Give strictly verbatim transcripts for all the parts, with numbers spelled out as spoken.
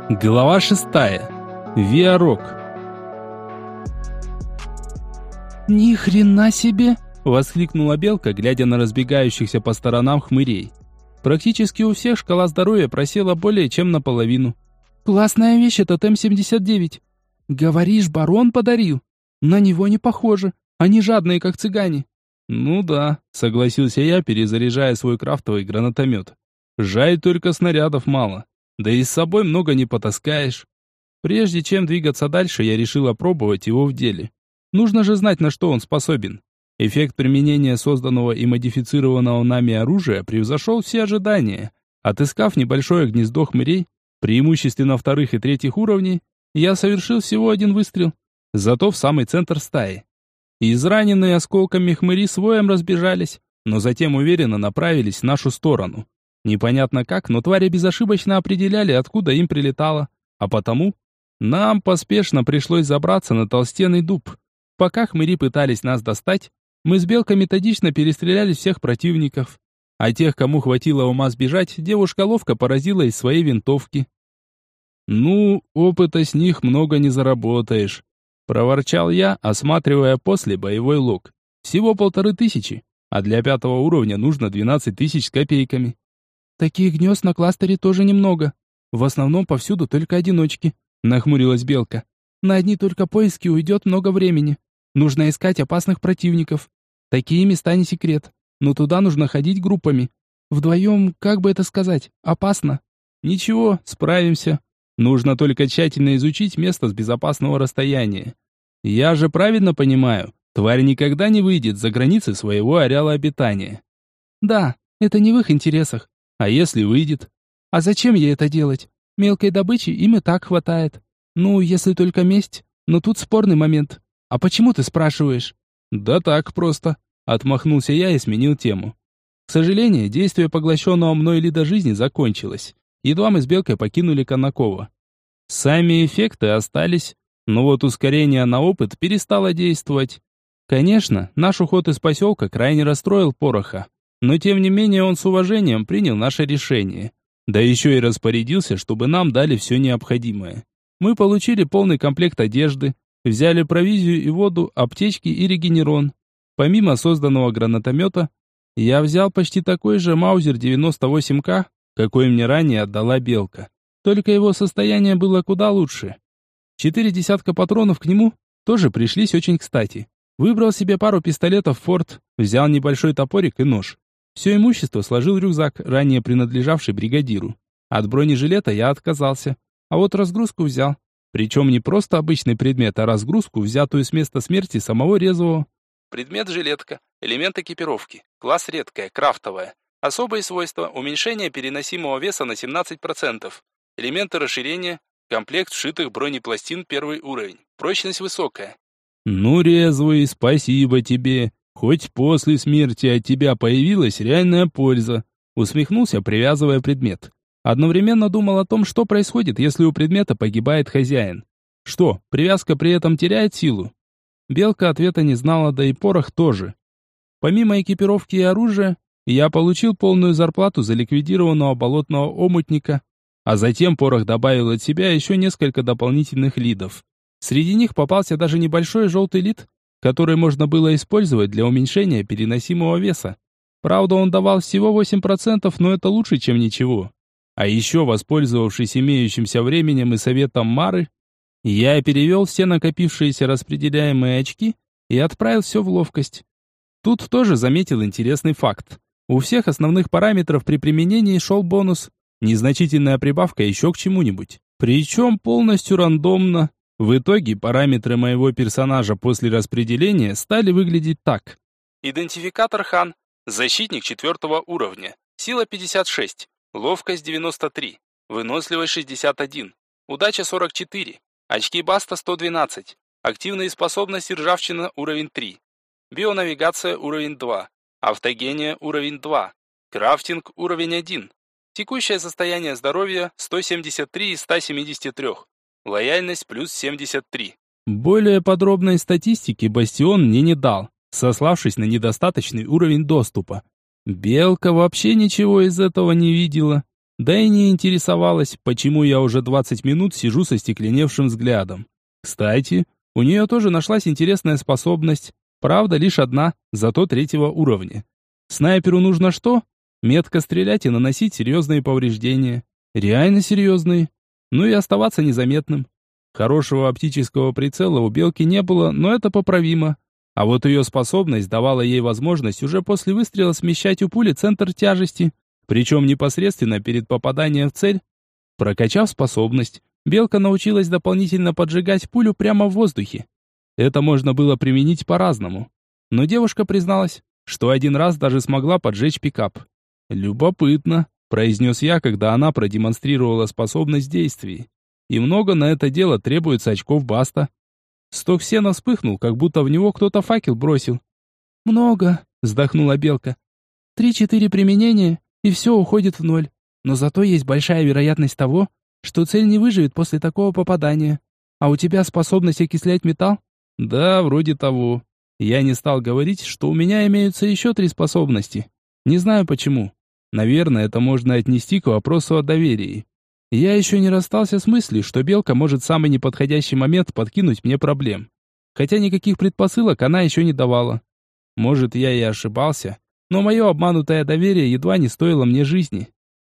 Глава шестая. Виарок. «Ни хрена себе!» — воскликнула Белка, глядя на разбегающихся по сторонам хмырей. Практически у всех шкала здоровья просела более чем наполовину. «Классная вещь этот эм семьдесят девять. Говоришь, барон подарил? На него не похоже. Они жадные, как цыгане». «Ну да», — согласился я, перезаряжая свой крафтовый гранатомет. «Жаль, только снарядов мало. Да и с собой много не потаскаешь». Прежде чем двигаться дальше, я решил опробовать его в деле. Нужно же знать, на что он способен. Эффект применения созданного и модифицированного нами оружия превзошел все ожидания. Отыскав небольшое гнездо хмырей, преимущественно вторых и третьих уровней, я совершил всего один выстрел, зато в самый центр стаи. Израненные осколками хмыри с воем разбежались, но затем уверенно направились в нашу сторону. Непонятно как, но твари безошибочно определяли, откуда им прилетало, а потому нам поспешно пришлось забраться на толстенный дуб. Пока хмыри пытались нас достать, мы с Белкой методично перестреляли всех противников. А тех, кому хватило ума сбежать, девушка ловко поразила из своей винтовки. «Ну, опыта с них много не заработаешь», — проворчал я, осматривая после боевой лог. «Всего полторы тысячи, а для пятого уровня нужно двенадцать тысяч с копейками». «Таких гнезд на кластере тоже немного. В основном повсюду только одиночки», — нахмурилась Белка. «На одни только поиски уйдет много времени. Нужно искать опасных противников. Такие места не секрет, но туда нужно ходить группами. Вдвоем, как бы это сказать, опасно». «Ничего, справимся. Нужно только тщательно изучить место с безопасного расстояния. Я же правильно понимаю, тварь никогда не выйдет за границы своего ареала обитания». «Да, это не в их интересах. А если выйдет? А зачем ей это делать? Мелкой добычи им и так хватает. Ну, если только месть. Но тут спорный момент. А почему ты спрашиваешь?» «Да так просто», — отмахнулся я и сменил тему. К сожалению, действие поглощенного мной лида жизни закончилось. Едва мы с Белкой покинули Конаково. Сами эффекты остались, но вот ускорение на опыт перестало действовать. Конечно, наш уход из поселка крайне расстроил Пороха. Но тем не менее он с уважением принял наше решение. Да еще и распорядился, чтобы нам дали все необходимое. Мы получили полный комплект одежды, взяли провизию и воду, аптечки и регенерон. Помимо созданного гранатомета, я взял почти такой же Маузер девяносто восемь ка, какой мне ранее отдала Белка. Только его состояние было куда лучше. Четыре десятка патронов к нему тоже пришлись очень кстати. Выбрал себе пару пистолетов Форд, взял небольшой топорик и нож. Все имущество сложил в рюкзак, ранее принадлежавший бригадиру. От бронежилета я отказался, а вот разгрузку взял. Причем не просто обычный предмет, а разгрузку, взятую с места смерти самого Резвого. Предмет жилетка, элемент экипировки, класс редкая, крафтовая. Особые свойства: уменьшение переносимого веса на семнадцать процентов. Элементы расширения, комплект вшитых бронепластин первый уровень. Прочность высокая. «Ну, Резвый, спасибо тебе. Хоть после смерти от тебя появилась реальная польза», усмехнулся, привязывая предмет. Одновременно думал о том, что происходит, если у предмета погибает хозяин. Что, привязка при этом теряет силу? Белка ответа не знала, да и Порох тоже. Помимо экипировки и оружия, я получил полную зарплату за ликвидированного болотного омутника, а затем Порох добавил от себя еще несколько дополнительных лидов. Среди них попался даже небольшой желтый лид, который можно было использовать для уменьшения переносимого веса. Правда, он давал всего восемь процентов, но это лучше, чем ничего. А еще, воспользовавшись имеющимся временем и советом Мары, я перевел все накопившиеся распределяемые очки и отправил все в ловкость. Тут тоже заметил интересный факт. У всех основных параметров при применении шел бонус, незначительная прибавка еще к чему-нибудь. Причем полностью рандомно. В итоге параметры моего персонажа после распределения стали выглядеть так. Идентификатор Хан. Защитник четвертого уровня. Сила пятьдесят шесть. Ловкость девяносто три. Выносливость шестьдесят один. Удача сорок четыре. Очки Баста сто двенадцать. Активные способности ржавчина уровень три. Бионавигация уровень два. Автогения уровень два. Крафтинг уровень один. Текущее состояние здоровья сто семьдесят три из ста семидесяти трёх. Лояльность плюс семьдесят три. Более подробной статистики Бастион мне не дал, сославшись на недостаточный уровень доступа. Белка вообще ничего из этого не видела. Да и не интересовалась, почему я уже двадцать минут сижу со стекленевшим взглядом. Кстати, у нее тоже нашлась интересная способность. Правда, лишь одна, зато третьего уровня. Снайперу нужно что? Метко стрелять и наносить серьезные повреждения. Реально серьезные. Ну и оставаться незаметным. Хорошего оптического прицела у белки не было, но это поправимо. А вот ее способность давала ей возможность уже после выстрела смещать у пули центр тяжести, причем непосредственно перед попаданием в цель. Прокачав способность, белка научилась дополнительно поджигать пулю прямо в воздухе. Это можно было применить по-разному. Но девушка призналась, что один раз даже смогла поджечь пикап. «Любопытно», — произнес я, когда она продемонстрировала способность действий. «И много на это дело требуется очков Баста». Сток сена вспыхнул, как будто в него кто-то факел бросил. «Много», — вздохнула белка. «Три-четыре применения, и все уходит в ноль. Но зато есть большая вероятность того, что цель не выживет после такого попадания. А у тебя способность окислять металл?» «Да, вроде того». Я не стал говорить, что у меня имеются еще три способности. Не знаю почему. Наверное, это можно отнести к вопросу о доверии. Я еще не расстался с мыслью, что белка может в самый неподходящий момент подкинуть мне проблем. Хотя никаких предпосылок она еще не давала. Может, я и ошибался, но мое обманутое доверие едва не стоило мне жизни.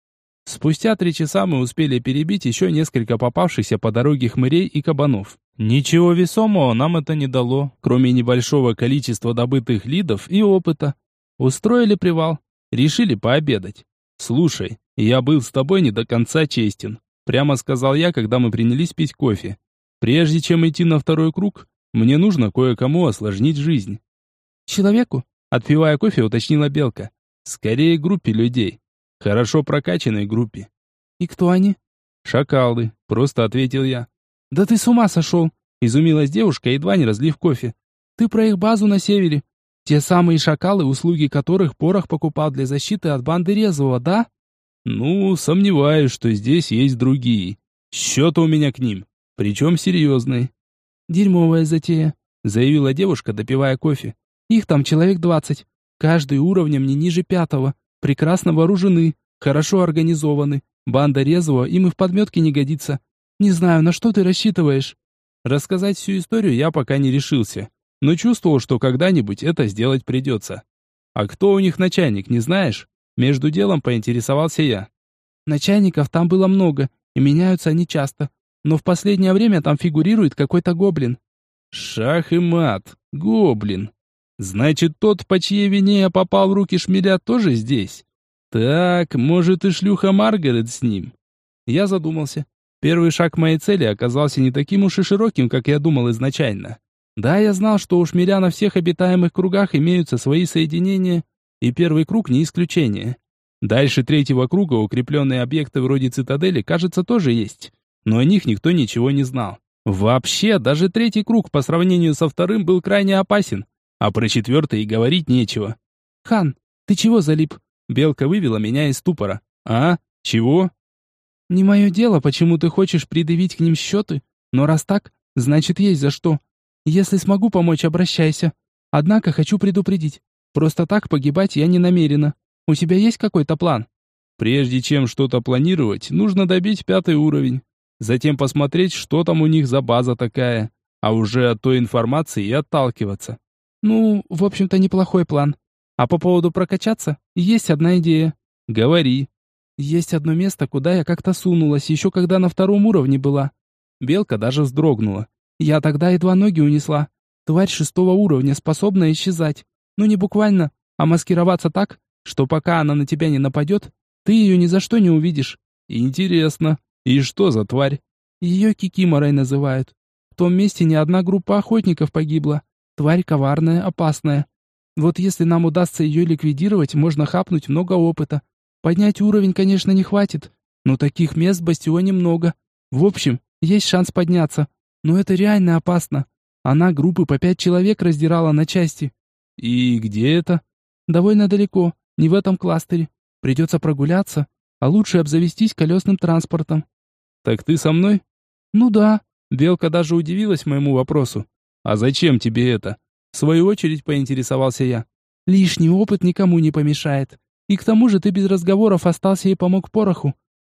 Спустя три часа мы успели перебить еще несколько попавшихся по дороге хмырей и кабанов. Ничего весомого нам это не дало, кроме небольшого количества добытых лидов и опыта. Устроили привал, решили пообедать. «Слушай, я был с тобой не до конца честен», прямо сказал я, когда мы принялись пить кофе. «Прежде чем идти на второй круг, мне нужно кое-кому осложнить жизнь». «Человеку?» Отпивая кофе, уточнила белка. «Скорее группе людей. Хорошо прокачанной группе». «И кто они?» «Шакалы», просто ответил я. «Да ты с ума сошел!» Изумилась девушка, едва не разлив кофе. «Ты про их базу на севере? Те самые шакалы, услуги которых Порох покупал для защиты от банды Резвого, да?» «Ну, сомневаюсь, что здесь есть другие. Счет у меня к ним, причем серьезный». «Дерьмовая затея», заявила девушка, допивая кофе. «Их там человек двадцать. Каждый уровнем не ниже пятого. Прекрасно вооружены, хорошо организованы. Банда Резвого им и в подметке не годится. Не знаю, на что ты рассчитываешь?» Рассказать всю историю я пока не решился, но чувствовал, что когда-нибудь это сделать придется. «А кто у них начальник, не знаешь?» Между делом поинтересовался я. «Начальников там было много, и меняются они часто. Но в последнее время там фигурирует какой-то гоблин». «Шах и мат, гоблин. Значит, тот, по чьей вине я попал в руки шмеля, тоже здесь? Так, может, и шлюха Маргарет с ним?» Я задумался. Первый шаг к моей цели оказался не таким уж и широким, как я думал изначально. Да, я знал, что у шмеля на всех обитаемых кругах имеются свои соединения, и первый круг не исключение. Дальше третьего круга укрепленные объекты вроде цитадели, кажется, тоже есть, но о них никто ничего не знал. Вообще, даже третий круг по сравнению со вторым был крайне опасен, а про четвертый и говорить нечего. «Хан, ты чего залип?» Белка вывела меня из ступора. «А? Чего?» «Не мое дело, почему ты хочешь предъявить к ним счеты, но раз так, значит есть за что. Если смогу помочь, обращайся. Однако хочу предупредить, просто так погибать я не намерена. У тебя есть какой-то план?» «Прежде чем что-то планировать, нужно добить пятый уровень. Затем посмотреть, что там у них за база такая, а уже от той информации и отталкиваться». «Ну, в общем-то, неплохой план. А по поводу прокачаться, есть одна идея». «Говори». «Есть одно место, куда я как-то сунулась, еще когда на втором уровне была». Белка даже вздрогнула. «Я тогда едва ноги унесла. Тварь шестого уровня, способна исчезать. Ну не буквально, а маскироваться так, что пока она на тебя не нападет, ты ее ни за что не увидишь». «Интересно. И что за тварь?» «Ее кикиморой называют. В том месте ни одна группа охотников погибла. Тварь коварная, опасная. Вот если нам удастся ее ликвидировать, можно хапнуть много опыта. Поднять уровень, конечно, не хватит, но таких мест в бастионе много. В общем, есть шанс подняться. Но это реально опасно. Она группы по пять человек раздирала на части». «И где это?» «Довольно далеко, не в этом кластере. Придется прогуляться, а лучше обзавестись колесным транспортом». «Так ты со мной?» «Ну да». Белка даже удивилась моему вопросу. «А зачем тебе это?» В свою очередь поинтересовался я. «Лишний опыт никому не помешает. И к тому же ты без разговоров остался и помог Пороху.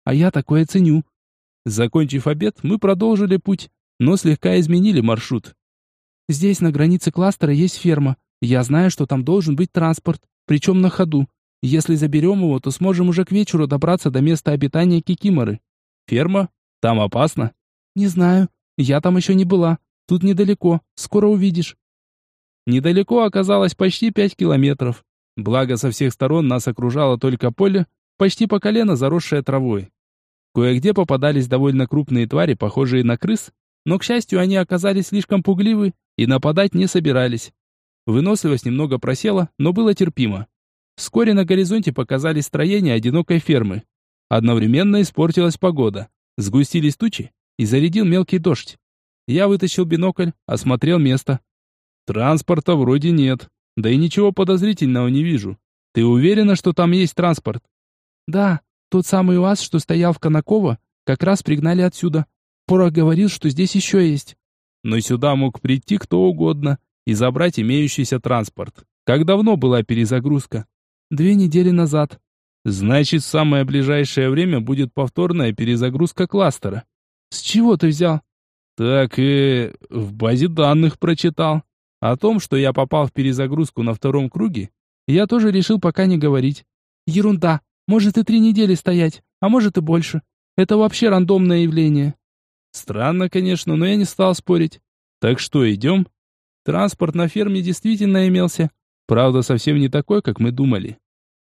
а я такое ценю. Закончив обед, мы продолжили путь, но слегка изменили маршрут. Здесь на границе кластера есть ферма. Я знаю, что там должен быть транспорт, причем на ходу. Если заберем его, то сможем уже к вечеру добраться до места обитания Кикиморы. Ферма? Там опасно? Не знаю. Я там еще не была. Тут недалеко. Скоро увидишь. Недалеко оказалось почти пять километров. Благо со всех сторон нас окружало только поле, почти по колено заросшее травой. Кое-где попадались довольно крупные твари, похожие на крыс, но, к счастью, они оказались слишком пугливы и нападать не собирались. Выносливость немного просела, но было терпимо. Вскоре на горизонте показались строения одинокой фермы. Одновременно испортилась погода. Сгустились тучи и зарядил мелкий дождь. Я вытащил бинокль, осмотрел место. Транспорта вроде нет, да и ничего подозрительного не вижу. Ты уверена, что там есть транспорт? Да, тот самый УАЗ, что стоял в Конаково, как раз пригнали отсюда. Порох говорил, что здесь еще есть. Но сюда мог прийти кто угодно и забрать имеющийся транспорт. Как давно была перезагрузка? Две недели назад. Значит, в самое ближайшее время будет повторная перезагрузка кластера. С чего ты взял? Так и в базе данных прочитал. О том, что я попал в перезагрузку на втором круге, я тоже решил пока не говорить. Ерунда. Может и три недели стоять, а может и больше. Это вообще рандомное явление. Странно, конечно, но я не стал спорить. Так что, идем? Транспорт на ферме действительно имелся. Правда, совсем не такой, как мы думали.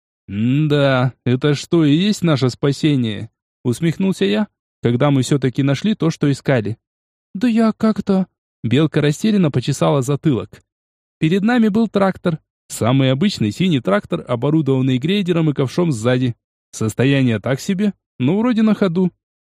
«М-да, это что и есть наше спасение?» Усмехнулся я, когда мы все-таки нашли то, что искали. «Да я как-то...» Белка растерянно почесала затылок. Перед нами был трактор. Самый обычный синий трактор, оборудованный грейдером и ковшом сзади. Состояние так себе, но вроде на ходу.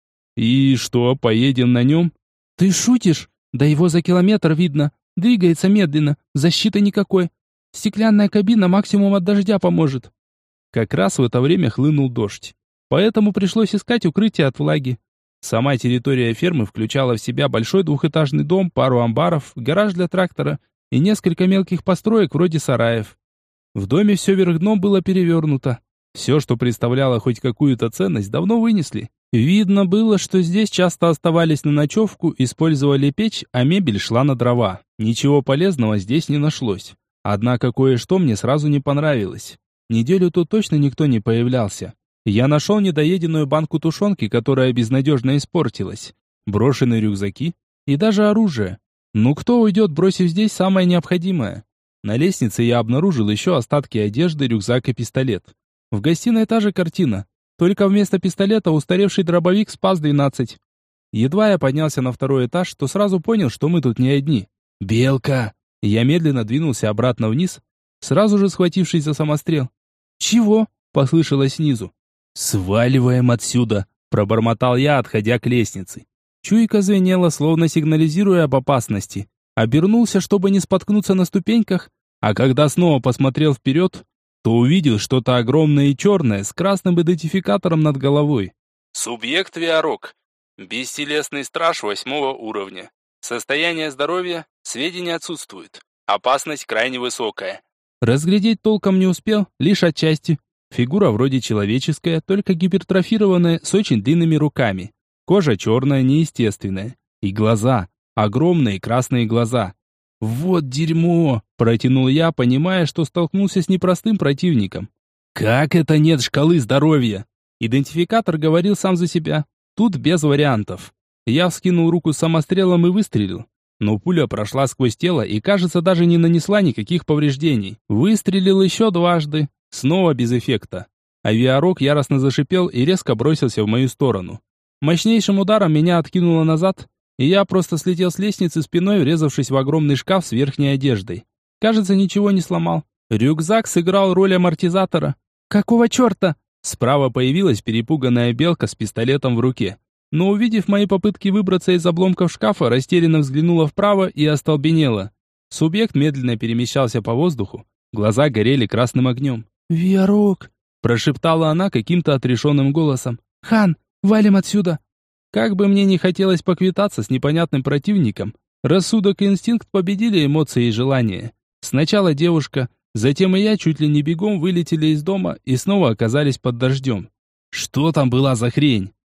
«И что, поедем на нем?» «Ты шутишь? Да его за километр видно. Двигается медленно, защиты никакой. Стеклянная кабина максимум от дождя поможет». Как раз в это время хлынул дождь. Поэтому пришлось искать укрытие от влаги. Сама территория фермы включала в себя большой двухэтажный дом, пару амбаров, гараж для трактора и несколько мелких построек вроде сараев. В доме все вверх дном было перевернуто. Все, что представляло хоть какую-то ценность, давно вынесли. Видно было, что здесь часто оставались на ночевку, использовали печь, а мебель шла на дрова. Ничего полезного здесь не нашлось. Однако кое-что мне сразу не понравилось. Неделю тут точно никто не появлялся. Я нашел недоеденную банку тушенки, которая безнадежно испортилась, брошенные рюкзаки и даже оружие. Ну кто уйдет, бросив здесь самое необходимое? На лестнице я обнаружил еще остатки одежды, рюкзак и пистолет. В гостиной та же картина, только вместо пистолета устаревший дробовик спас двенадцать. Едва я поднялся на второй этаж, то сразу понял, что мы тут не одни. «Белка!» Я медленно двинулся обратно вниз, сразу же схватившись за самострел. «Чего?» — послышалось снизу. «Сваливаем отсюда!» — пробормотал я, отходя к лестнице. Чуйка звенела, словно сигнализируя об опасности. Обернулся, чтобы не споткнуться на ступеньках, а когда снова посмотрел вперед, то увидел что-то огромное и черное с красным идентификатором над головой. Субъект Виарок. Бестелесный страж восьмого уровня. Состояние здоровья, сведения отсутствуют. Опасность крайне высокая. Разглядеть толком не успел, лишь отчасти. Фигура вроде человеческая, только гипертрофированная, с очень длинными руками. Кожа черная, неестественная. И глаза. Огромные красные глаза. «Вот дерьмо!» – протянул я, понимая, что столкнулся с непростым противником. «Как это нет шкалы здоровья?» Идентификатор говорил сам за себя. Тут без вариантов. Я вскинул руку с самострелом и выстрелил. Но пуля прошла сквозь тело и, кажется, даже не нанесла никаких повреждений. Выстрелил еще дважды. Снова без эффекта. Авиарок яростно зашипел и резко бросился в мою сторону. Мощнейшим ударом меня откинуло назад, и я просто слетел с лестницы спиной, врезавшись в огромный шкаф с верхней одеждой. Кажется, ничего не сломал. Рюкзак сыграл роль амортизатора. «Какого черта?» Справа появилась перепуганная белка с пистолетом в руке. Но увидев мои попытки выбраться из обломков шкафа, растерянно взглянула вправо и остолбенела. Субъект медленно перемещался по воздуху, глаза горели красным огнем. «Виарок!» – прошептала она каким-то отрешенным голосом. «Хан, валим отсюда!» Как бы мне ни хотелось поквитаться с непонятным противником, рассудок и инстинкт победили эмоции и желания. Сначала девушка, затем и я чуть ли не бегом вылетели из дома и снова оказались под дождем. Что там была за хрень?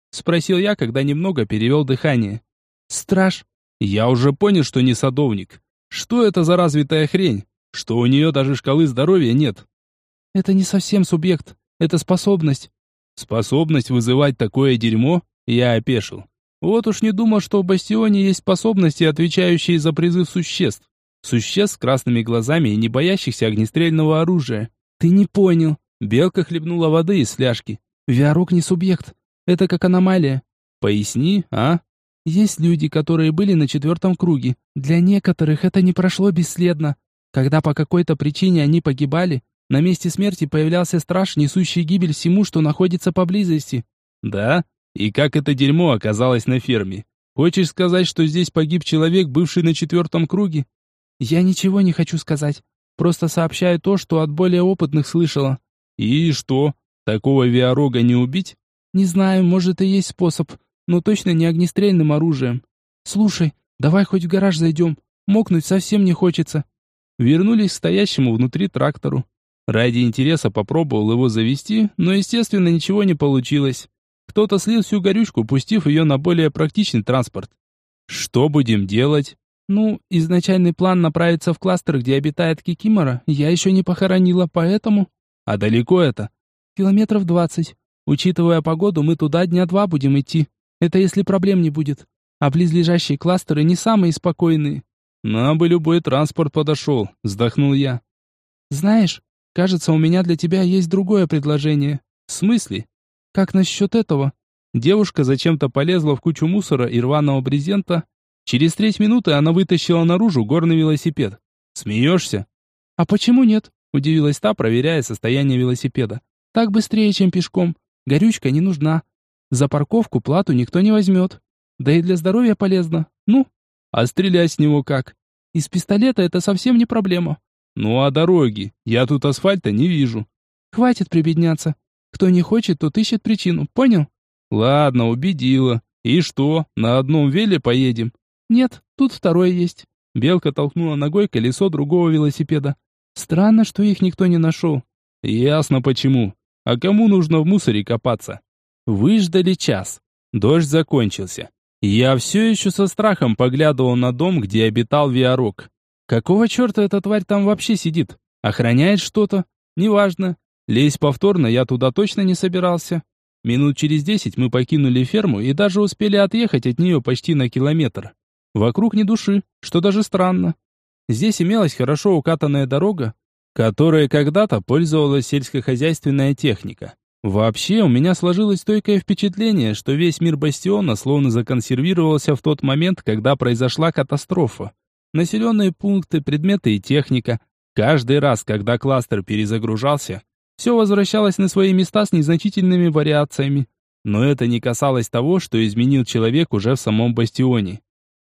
Спросил я, когда немного перевел дыхание. Страж. Я уже понял, что не садовник. Что это за развитая хрень? Что у нее даже шкалы здоровья нет. Это не совсем субъект. Это способность. Способность вызывать такое дерьмо? Я опешил. Вот уж не думал, что в бастионе есть способности, отвечающие за призыв существ. Существ с красными глазами и не боящихся огнестрельного оружия. Ты не понял. Белка хлебнула воды из фляжки. Виарок не субъект. Это как аномалия. Поясни, а? Есть люди, которые были на четвертом круге. Для некоторых это не прошло бесследно. Когда по какой-то причине они погибали, на месте смерти появлялся страж, несущий гибель всему, что находится поблизости. Да? И как это дерьмо оказалось на ферме? Хочешь сказать, что здесь погиб человек, бывший на четвертом круге? Я ничего не хочу сказать. Просто сообщаю то, что от более опытных слышала. И что? Такого виарога не убить? Не знаю, может и есть способ, но точно не огнестрельным оружием. Слушай, давай хоть в гараж зайдем. Мокнуть совсем не хочется. Вернулись к стоящему внутри трактору. Ради интереса попробовал его завести, но, естественно, ничего не получилось. Кто-то слил всю горючку, пустив ее на более практичный транспорт. Что будем делать? Ну, изначальный план направиться в кластер, где обитает Кикимора, я еще не похоронила, поэтому... А далеко это? Километров двадцать. Учитывая погоду, мы туда дня два будем идти. Это если проблем не будет. А близлежащие кластеры не самые спокойные. Нам бы любой транспорт подошел, вздохнул я. Знаешь, кажется, у меня для тебя есть другое предложение. В смысле? Как насчет этого? Девушка зачем-то полезла в кучу мусора и рваного брезента. Через треть минуты она вытащила наружу горный велосипед. Смеешься? А почему нет? Удивилась та, проверяя состояние велосипеда. Так быстрее, чем пешком. Горючка не нужна. За парковку плату никто не возьмет. Да и для здоровья полезно. Ну, а стрелять с него как? Из пистолета это совсем не проблема. Ну а дороги? Я тут асфальта не вижу. Хватит прибедняться. Кто не хочет, тот ищет причину, понял? Ладно, убедила. И что, на одном веле поедем? Нет, тут второе есть. Белка толкнула ногой колесо другого велосипеда. Странно, что их никто не нашел. Ясно почему. А кому нужно в мусоре копаться? Выждали час. Дождь закончился. Я все еще со страхом поглядывал на дом, где обитал Виарок. Какого черта эта тварь там вообще сидит? Охраняет что-то? Неважно. Лезть повторно я туда точно не собирался. Минут через десять мы покинули ферму и даже успели отъехать от нее почти на километр. Вокруг ни души, что даже странно. Здесь имелась хорошо укатанная дорога, которой когда-то пользовалась сельскохозяйственная техника. Вообще, у меня сложилось стойкое впечатление, что весь мир Бастиона словно законсервировался в тот момент, когда произошла катастрофа. Населенные пункты, предметы и техника. Каждый раз, когда кластер перезагружался, все возвращалось на свои места с незначительными вариациями. Но это не касалось того, что изменил человек уже в самом Бастионе.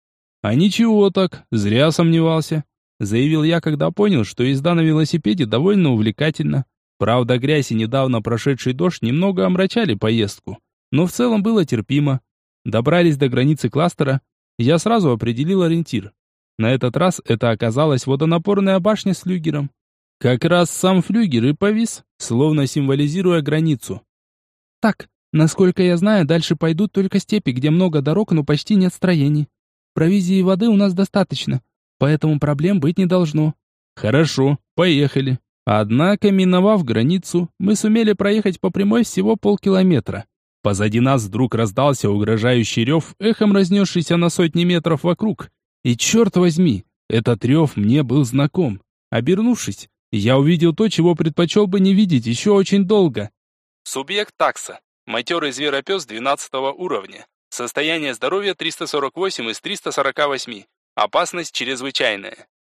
«А ничего так, зря сомневался», — заявил я, когда понял, что езда на велосипеде довольно увлекательна. Правда, грязь и недавно прошедший дождь немного омрачали поездку, но в целом было терпимо. Добрались до границы кластера, я сразу определил ориентир. На этот раз это оказалась водонапорная башня с флюгером. Как раз сам флюгер и повис, словно символизируя границу. Так, насколько я знаю, дальше пойдут только степи, где много дорог, но почти нет строений. Провизии и воды у нас достаточно, поэтому проблем быть не должно. Хорошо, поехали. Однако, миновав границу, мы сумели проехать по прямой всего полкилометра. Позади нас вдруг раздался угрожающий рев, эхом разнесшийся на сотни метров вокруг. И черт возьми, этот рев мне был знаком. Обернувшись, я увидел то, чего предпочел бы не видеть еще очень долго. Субъект такса. Матерый зверопес двенадцатого уровня. Состояние здоровья триста сорок восемь из триста сорока восьми. Опасность чрезвычайная.